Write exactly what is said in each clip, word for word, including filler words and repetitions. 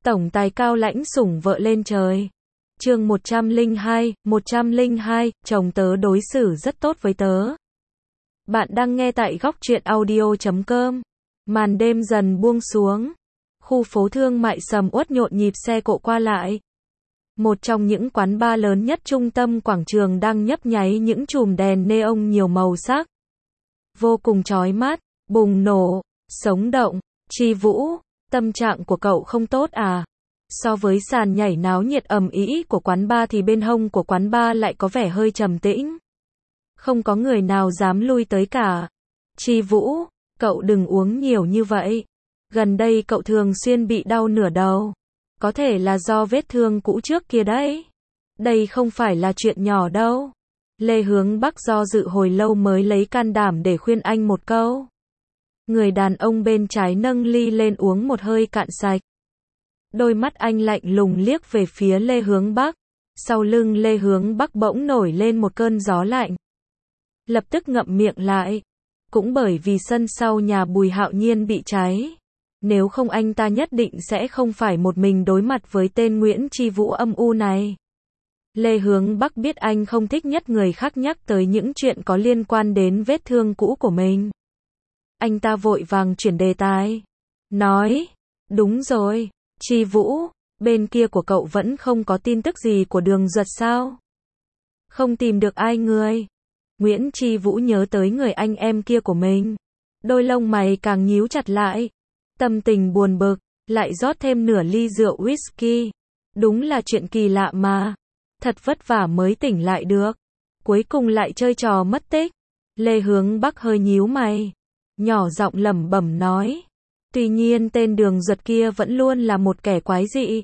Tổng tài cao lãnh sủng vợ lên trời. Chương một trăm lẻ hai, một trăm lẻ hai, chồng tớ đối xử rất tốt với tớ. Bạn đang nghe tại góc truyện audio chấm com. Màn đêm dần buông xuống. Khu phố thương mại sầm uất nhộn nhịp xe cộ qua lại. Một trong những quán bar lớn nhất trung tâm quảng trường đang nhấp nháy những chùm đèn neon nhiều màu sắc. Vô cùng chói mắt, bùng nổ, sống động. Chi Vũ, tâm trạng của cậu không tốt à? So với sàn nhảy náo nhiệt ầm ĩ của quán bar thì bên hông của quán bar lại có vẻ hơi trầm tĩnh. Không có người nào dám lui tới cả. Chi Vũ, cậu đừng uống nhiều như vậy. Gần đây cậu thường xuyên bị đau nửa đầu. Có thể là do vết thương cũ trước kia đấy. Đây không phải là chuyện nhỏ đâu. Lê Hướng Bắc do dự hồi lâu mới lấy can đảm để khuyên anh một câu. Người đàn ông bên trái nâng ly lên uống một hơi cạn sạch. Đôi mắt anh lạnh lùng liếc về phía Lê Hướng Bắc. Sau lưng Lê Hướng Bắc bỗng nổi lên một cơn gió lạnh. Lập tức ngậm miệng lại. Cũng bởi vì sân sau nhà Bùi Hạo Nhiên bị cháy. Nếu không anh ta nhất định sẽ không phải một mình đối mặt với tên Nguyễn Chi Vũ âm u này. Lê Hướng Bắc biết anh không thích nhất người khác nhắc tới những chuyện có liên quan đến vết thương cũ của mình. Anh ta vội vàng chuyển đề tài. Nói, đúng rồi, Chi Vũ, bên kia của cậu vẫn không có tin tức gì của Đường Duật sao? Không tìm được ai người. Nguyễn Chi Vũ nhớ tới người anh em kia của mình. Đôi lông mày càng nhíu chặt lại. Tâm tình buồn bực, lại rót thêm nửa ly rượu whisky. Đúng là chuyện kỳ lạ mà. Thật vất vả mới tỉnh lại được. Cuối cùng lại chơi trò mất tích. Lê Hướng Bắc hơi nhíu mày. Nhỏ giọng lẩm bẩm nói. Tuy nhiên tên Đường Duật kia vẫn luôn là một kẻ quái dị.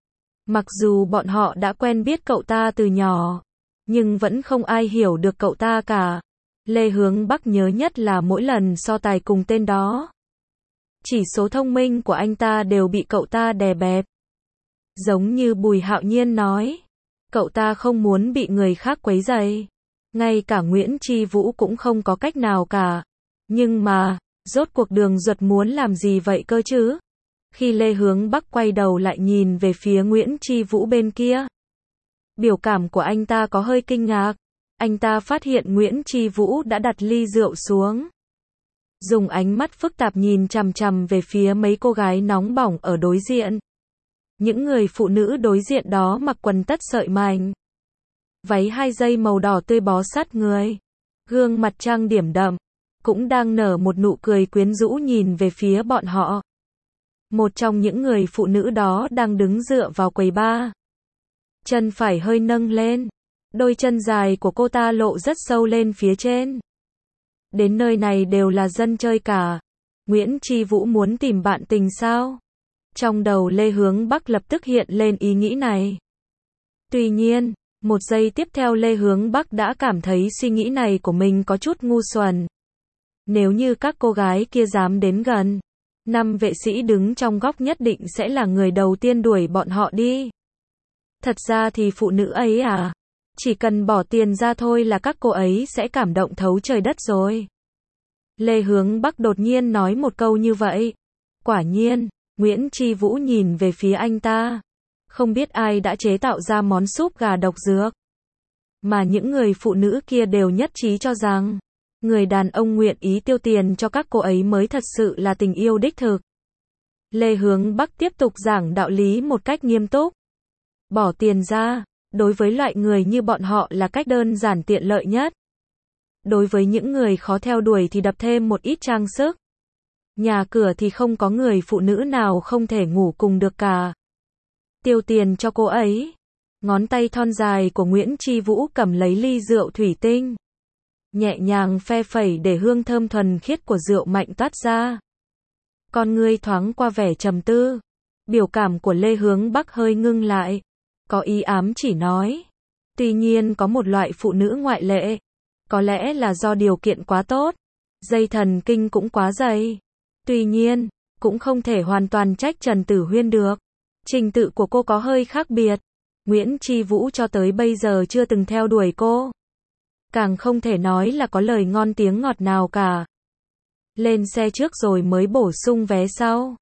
Mặc dù bọn họ đã quen biết cậu ta từ nhỏ, nhưng vẫn không ai hiểu được cậu ta cả. Lê Hướng Bắc nhớ nhất là mỗi lần so tài cùng tên đó. Chỉ số thông minh của anh ta đều bị cậu ta đè bẹp. Giống như Bùi Hạo Nhiên nói, cậu ta không muốn bị người khác quấy rầy. Ngay cả Nguyễn Chi Vũ cũng không có cách nào cả. Nhưng mà, rốt cuộc Đường Duật muốn làm gì vậy cơ chứ? Khi Lê Hướng Bắc quay đầu lại nhìn về phía Nguyễn Chi Vũ bên kia, biểu cảm của anh ta có hơi kinh ngạc. Anh ta phát hiện Nguyễn Chi Vũ đã đặt ly rượu xuống. Dùng ánh mắt phức tạp nhìn chằm chằm về phía mấy cô gái nóng bỏng ở đối diện. Những người phụ nữ đối diện đó mặc quần tất sợi mảnh, váy hai dây màu đỏ tươi bó sát người, gương mặt trang điểm đậm, cũng đang nở một nụ cười quyến rũ nhìn về phía bọn họ. Một trong những người phụ nữ đó đang đứng dựa vào quầy bar. Chân phải hơi nâng lên. Đôi chân dài của cô ta lộ rất sâu lên phía trên. Đến nơi này đều là dân chơi cả. Nguyễn Chi Vũ muốn tìm bạn tình sao? Trong đầu Lê Hướng Bắc lập tức hiện lên ý nghĩ này. Tuy nhiên, một giây tiếp theo Lê Hướng Bắc đã cảm thấy suy nghĩ này của mình có chút ngu xuẩn. Nếu như các cô gái kia dám đến gần, năm vệ sĩ đứng trong góc nhất định sẽ là người đầu tiên đuổi bọn họ đi. Thật ra thì phụ nữ ấy à, chỉ cần bỏ tiền ra thôi là các cô ấy sẽ cảm động thấu trời đất rồi. Lê Hướng Bắc đột nhiên nói một câu như vậy. Quả nhiên, Nguyễn Chi Vũ nhìn về phía anh ta. Không biết ai đã chế tạo ra món súp gà độc dược. Mà những người phụ nữ kia đều nhất trí cho rằng, người đàn ông nguyện ý tiêu tiền cho các cô ấy mới thật sự là tình yêu đích thực. Lê Hướng Bắc tiếp tục giảng đạo lý một cách nghiêm túc. Bỏ tiền ra, đối với loại người như bọn họ là cách đơn giản tiện lợi nhất. Đối với những người khó theo đuổi thì đập thêm một ít trang sức. Nhà cửa thì không có người phụ nữ nào không thể ngủ cùng được cả. Tiêu tiền cho cô ấy. Ngón tay thon dài của Nguyễn Chi Vũ cầm lấy ly rượu thủy tinh. Nhẹ nhàng phe phẩy để hương thơm thuần khiết của rượu mạnh toát ra. Con ngươi thoáng qua vẻ trầm tư. Biểu cảm của Lê Hướng Bắc hơi ngưng lại. Có ý ám chỉ nói. Tuy nhiên có một loại phụ nữ ngoại lệ. Có lẽ là do điều kiện quá tốt. Dây thần kinh cũng quá dày. Tuy nhiên, cũng không thể hoàn toàn trách Trần Tử Huyên được. Trình tự của cô có hơi khác biệt. Nguyễn Chi Vũ cho tới bây giờ chưa từng theo đuổi cô. Càng không thể nói là có lời ngon tiếng ngọt nào cả. Lên xe trước rồi mới bổ sung vé sau.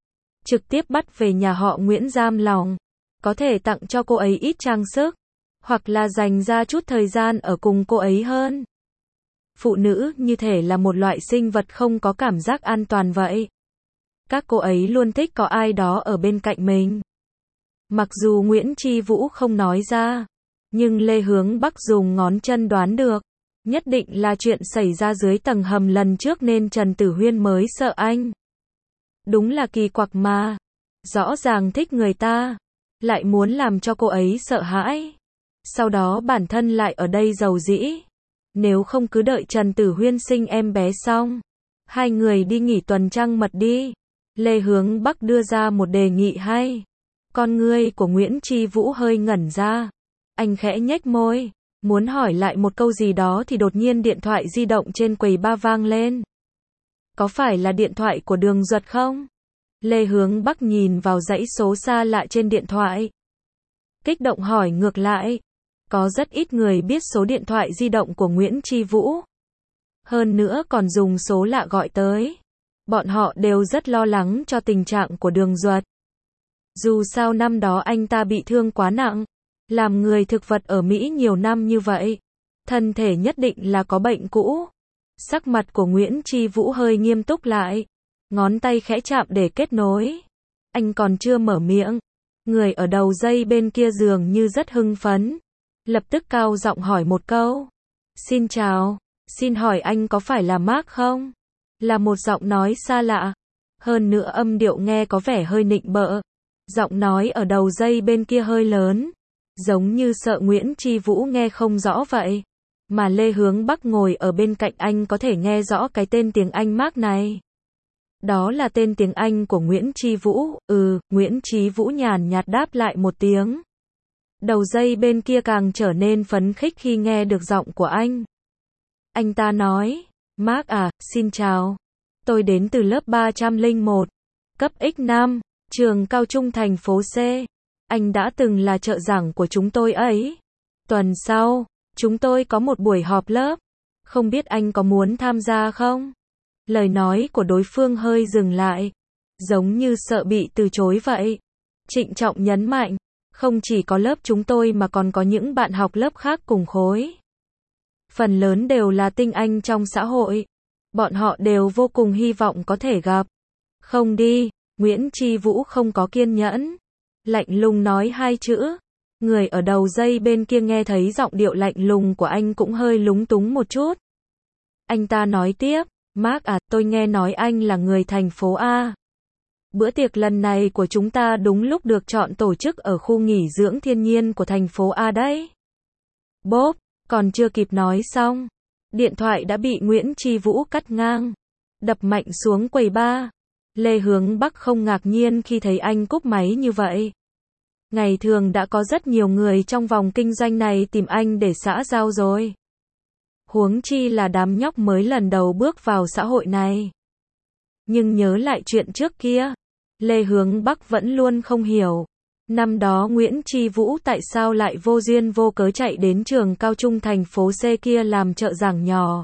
trực tiếp bắt về nhà họ Nguyễn giam lòng. Có thể tặng cho cô ấy ít trang sức, hoặc là dành ra chút thời gian ở cùng cô ấy hơn. Phụ nữ như thể là một loại sinh vật không có cảm giác an toàn vậy. Các cô ấy luôn thích có ai đó ở bên cạnh mình. Mặc dù Nguyễn Chi Vũ không nói ra, nhưng Lê Hướng Bắc dùng ngón chân đoán được. Nhất định là chuyện xảy ra dưới tầng hầm lần trước nên Trần Tử Huyên mới sợ anh. Đúng là kỳ quặc mà. Rõ ràng thích người ta, lại muốn làm cho cô ấy sợ hãi. Sau đó bản thân lại ở đây giàu dĩ. Nếu không cứ đợi Trần Tử Huyên sinh em bé xong, hai người đi nghỉ tuần trăng mật đi. Lê Hướng Bắc đưa ra một đề nghị hay. Con ngươi của Nguyễn Chi Vũ hơi ngẩn ra. Anh khẽ nhếch môi, muốn hỏi lại một câu gì đó thì đột nhiên điện thoại di động trên quầy ba vang lên. Có phải là điện thoại của Đường Duật không? Lê Hướng Bắc nhìn vào dãy số xa lạ trên điện thoại. Kích động hỏi ngược lại. Có rất ít người biết số điện thoại di động của Nguyễn Chi Vũ. Hơn nữa còn dùng số lạ gọi tới. Bọn họ đều rất lo lắng cho tình trạng của Đường Duật. Dù sao năm đó anh ta bị thương quá nặng, làm người thực vật ở Mỹ nhiều năm như vậy, thân thể nhất định là có bệnh cũ. Sắc mặt của Nguyễn Chi Vũ hơi nghiêm túc lại, ngón tay khẽ chạm để kết nối. Anh còn chưa mở miệng, người ở đầu dây bên kia dường như rất hưng phấn, lập tức cao giọng hỏi một câu. Xin chào, xin hỏi anh có phải là Mark không? Là một giọng nói xa lạ, hơn nữa âm điệu nghe có vẻ hơi nịnh bợ. Giọng nói ở đầu dây bên kia hơi lớn, giống như sợ Nguyễn Chi Vũ nghe không rõ vậy. Mà Lê Hướng Bắc ngồi ở bên cạnh anh có thể nghe rõ cái tên tiếng Anh Mark này. Đó là tên tiếng Anh của Nguyễn Chi Vũ. Ừ, Nguyễn Chi Vũ nhàn nhạt đáp lại một tiếng. Đầu dây bên kia càng trở nên phấn khích khi nghe được giọng của anh. Anh ta nói, Mark à, xin chào. Tôi đến từ lớp ba trăm lẻ một, cấp X năm, trường cao trung thành phố C. Anh đã từng là trợ giảng của chúng tôi ấy. Tuần sau, chúng tôi có một buổi họp lớp. Không biết anh có muốn tham gia không? Lời nói của đối phương hơi dừng lại, giống như sợ bị từ chối vậy. Trịnh trọng nhấn mạnh, không chỉ có lớp chúng tôi mà còn có những bạn học lớp khác cùng khối. Phần lớn đều là tinh anh trong xã hội. Bọn họ đều vô cùng hy vọng có thể gặp. Không đi, Nguyễn Chi Vũ không có kiên nhẫn. Lạnh lùng nói hai chữ. Người ở đầu dây bên kia nghe thấy giọng điệu lạnh lùng của anh cũng hơi lúng túng một chút. Anh ta nói tiếp, Mark à, tôi nghe nói anh là người thành phố A. Bữa tiệc lần này của chúng ta đúng lúc được chọn tổ chức ở khu nghỉ dưỡng thiên nhiên của thành phố A đấy. Bốp, còn chưa kịp nói xong, điện thoại đã bị Nguyễn Chi Vũ cắt ngang, đập mạnh xuống quầy ba. Lê Hướng Bắc không ngạc nhiên khi thấy anh cúp máy như vậy. Ngày thường đã có rất nhiều người trong vòng kinh doanh này tìm anh để xã giao rồi. Huống chi là đám nhóc mới lần đầu bước vào xã hội này. Nhưng nhớ lại chuyện trước kia, Lê Hướng Bắc vẫn luôn không hiểu. Năm đó Nguyễn Chi Vũ tại sao lại vô duyên vô cớ chạy đến trường cao trung thành phố C kia làm trợ giảng nhỏ.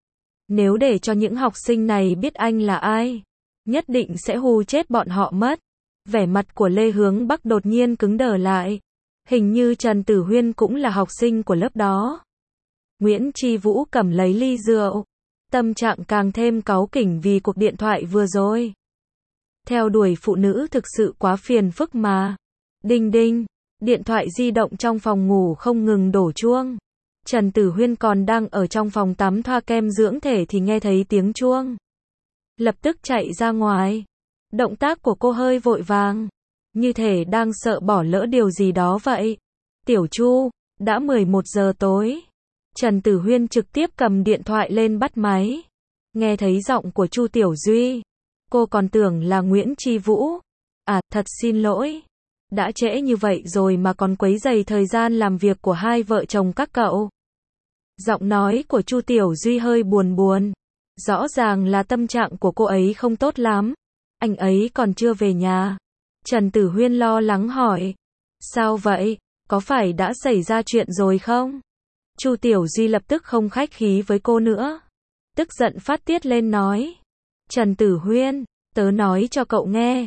Nếu để cho những học sinh này biết anh là ai, nhất định sẽ hù chết bọn họ mất. Vẻ mặt của Lê Hướng Bắc đột nhiên cứng đờ lại. Hình như Trần Tử Huyên cũng là học sinh của lớp đó. Nguyễn Chi Vũ cầm lấy ly rượu. Tâm trạng càng thêm cáu kỉnh vì cuộc điện thoại vừa rồi. Theo đuổi phụ nữ thực sự quá phiền phức mà. Đinh đinh, điện thoại di động trong phòng ngủ không ngừng đổ chuông. Trần Tử Huyên còn đang ở trong phòng tắm thoa kem dưỡng thể thì nghe thấy tiếng chuông. Lập tức chạy ra ngoài. Động tác của cô hơi vội vàng, như thể đang sợ bỏ lỡ điều gì đó vậy. Tiểu Chu, đã mười một giờ tối. Trần Tử Huyên trực tiếp cầm điện thoại lên bắt máy. Nghe thấy giọng của Chu Tiểu Duy, cô còn tưởng là Nguyễn Chi Vũ. À, thật xin lỗi. Đã trễ như vậy rồi mà còn quấy rầy thời gian làm việc của hai vợ chồng các cậu. Giọng nói của Chu Tiểu Duy hơi buồn buồn. Rõ ràng là tâm trạng của cô ấy không tốt lắm. Anh ấy còn chưa về nhà. Trần Tử Huyên lo lắng hỏi. Sao vậy? Có phải đã xảy ra chuyện rồi không? Chu Tiểu Duy lập tức không khách khí với cô nữa. Tức giận phát tiết lên nói. Trần Tử Huyên, tớ nói cho cậu nghe.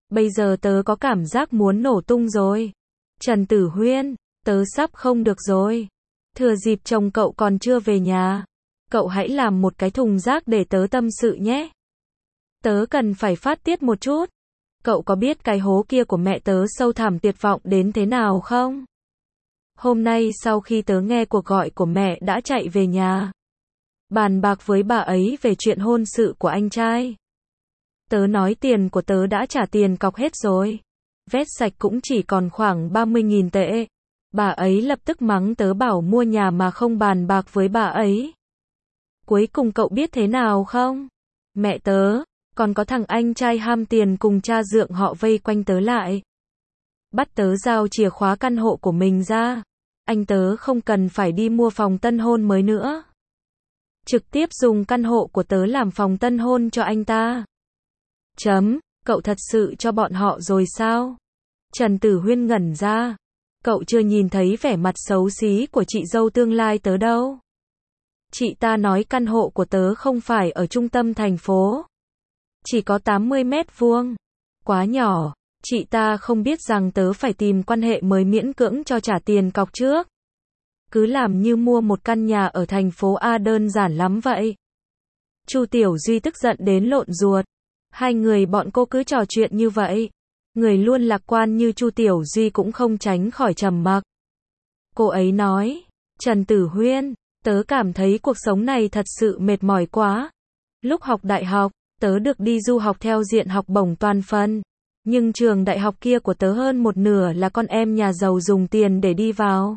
Bây giờ tớ có cảm giác muốn nổ tung rồi. Trần Tử Huyên, tớ sắp không được rồi. Thừa dịp chồng cậu còn chưa về nhà, cậu hãy làm một cái thùng rác để tớ tâm sự nhé. Tớ cần phải phát tiết một chút. Cậu có biết cái hố kia của mẹ tớ sâu thẳm tuyệt vọng đến thế nào không? Hôm nay sau khi tớ nghe cuộc gọi của mẹ đã chạy về nhà, bàn bạc với bà ấy về chuyện hôn sự của anh trai. Tớ nói tiền của tớ đã trả tiền cọc hết rồi. Vét sạch cũng chỉ còn khoảng ba mươi nghìn tệ. Bà ấy lập tức mắng tớ bảo mua nhà mà không bàn bạc với bà ấy. Cuối cùng cậu biết thế nào không? Mẹ tớ, còn có thằng anh trai ham tiền cùng cha dượng họ vây quanh tớ lại. Bắt tớ giao chìa khóa căn hộ của mình ra. Anh tớ không cần phải đi mua phòng tân hôn mới nữa. Trực tiếp dùng căn hộ của tớ làm phòng tân hôn cho anh ta. Chấm, cậu thật sự cho bọn họ rồi sao? Trần Tử Huyên ngẩn ra. Cậu chưa nhìn thấy vẻ mặt xấu xí của chị dâu tương lai tớ đâu. Chị ta nói căn hộ của tớ không phải ở trung tâm thành phố. Chỉ có tám mươi mét vuông. Quá nhỏ. Chị ta không biết rằng tớ phải tìm quan hệ mới miễn cưỡng cho trả tiền cọc trước. Cứ làm như mua một căn nhà ở thành phố A đơn giản lắm vậy. Chu Tiểu Duy tức giận đến lộn ruột. Hai người bọn cô cứ trò chuyện như vậy. Người luôn lạc quan như Chu Tiểu Duy cũng không tránh khỏi trầm mặc. Cô ấy nói, Trần Tử Huyên, tớ cảm thấy cuộc sống này thật sự mệt mỏi quá. Lúc học đại học, tớ được đi du học theo diện học bổng toàn phần. Nhưng trường đại học kia của tớ hơn một nửa là con em nhà giàu dùng tiền để đi vào.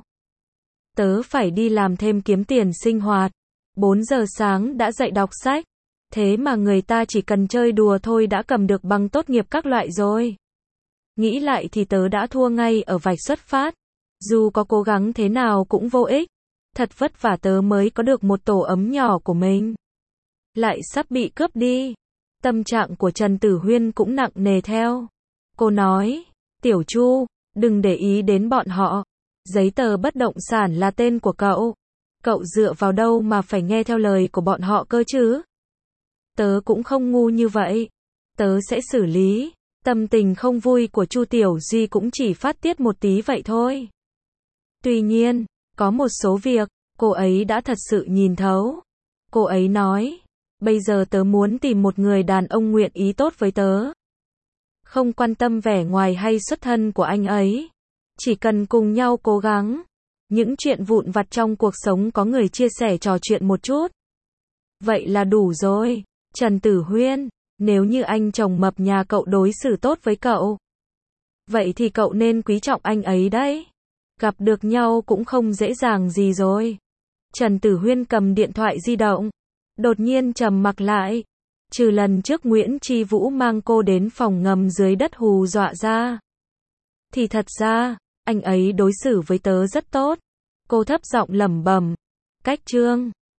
Tớ phải đi làm thêm kiếm tiền sinh hoạt. bốn giờ sáng đã dậy đọc sách. Thế mà người ta chỉ cần chơi đùa thôi đã cầm được bằng tốt nghiệp các loại rồi. Nghĩ lại thì tớ đã thua ngay ở vạch xuất phát. Dù có cố gắng thế nào cũng vô ích. Thật vất vả tớ mới có được một tổ ấm nhỏ của mình. Lại sắp bị cướp đi. Tâm trạng của Trần Tử Huyên cũng nặng nề theo. Cô nói, Tiểu Chu, đừng để ý đến bọn họ. Giấy tờ bất động sản là tên của cậu. Cậu dựa vào đâu mà phải nghe theo lời của bọn họ cơ chứ? Tớ cũng không ngu như vậy. Tớ sẽ xử lý. Tâm tình không vui của Chu Tiểu Duy cũng chỉ phát tiết một tí vậy thôi. Tuy nhiên, có một số việc, cô ấy đã thật sự nhìn thấu. Cô ấy nói, bây giờ tớ muốn tìm một người đàn ông nguyện ý tốt với tớ. Không quan tâm vẻ ngoài hay xuất thân của anh ấy. Chỉ cần cùng nhau cố gắng. Những chuyện vụn vặt trong cuộc sống có người chia sẻ trò chuyện một chút. Vậy là đủ rồi. Trần Tử Huyên, nếu như anh chồng mập nhà cậu đối xử tốt với cậu, vậy thì cậu nên quý trọng anh ấy đấy. Gặp được nhau cũng không dễ dàng gì rồi. Trần Tử Huyên cầm điện thoại di động. Đột nhiên trầm mặc lại. Trừ lần trước Nguyễn Tri Vũ mang cô đến phòng ngầm dưới đất hù dọa ra. Thì thật ra, anh ấy đối xử với tớ rất tốt. Cô thấp giọng lẩm bẩm. Cách Trương.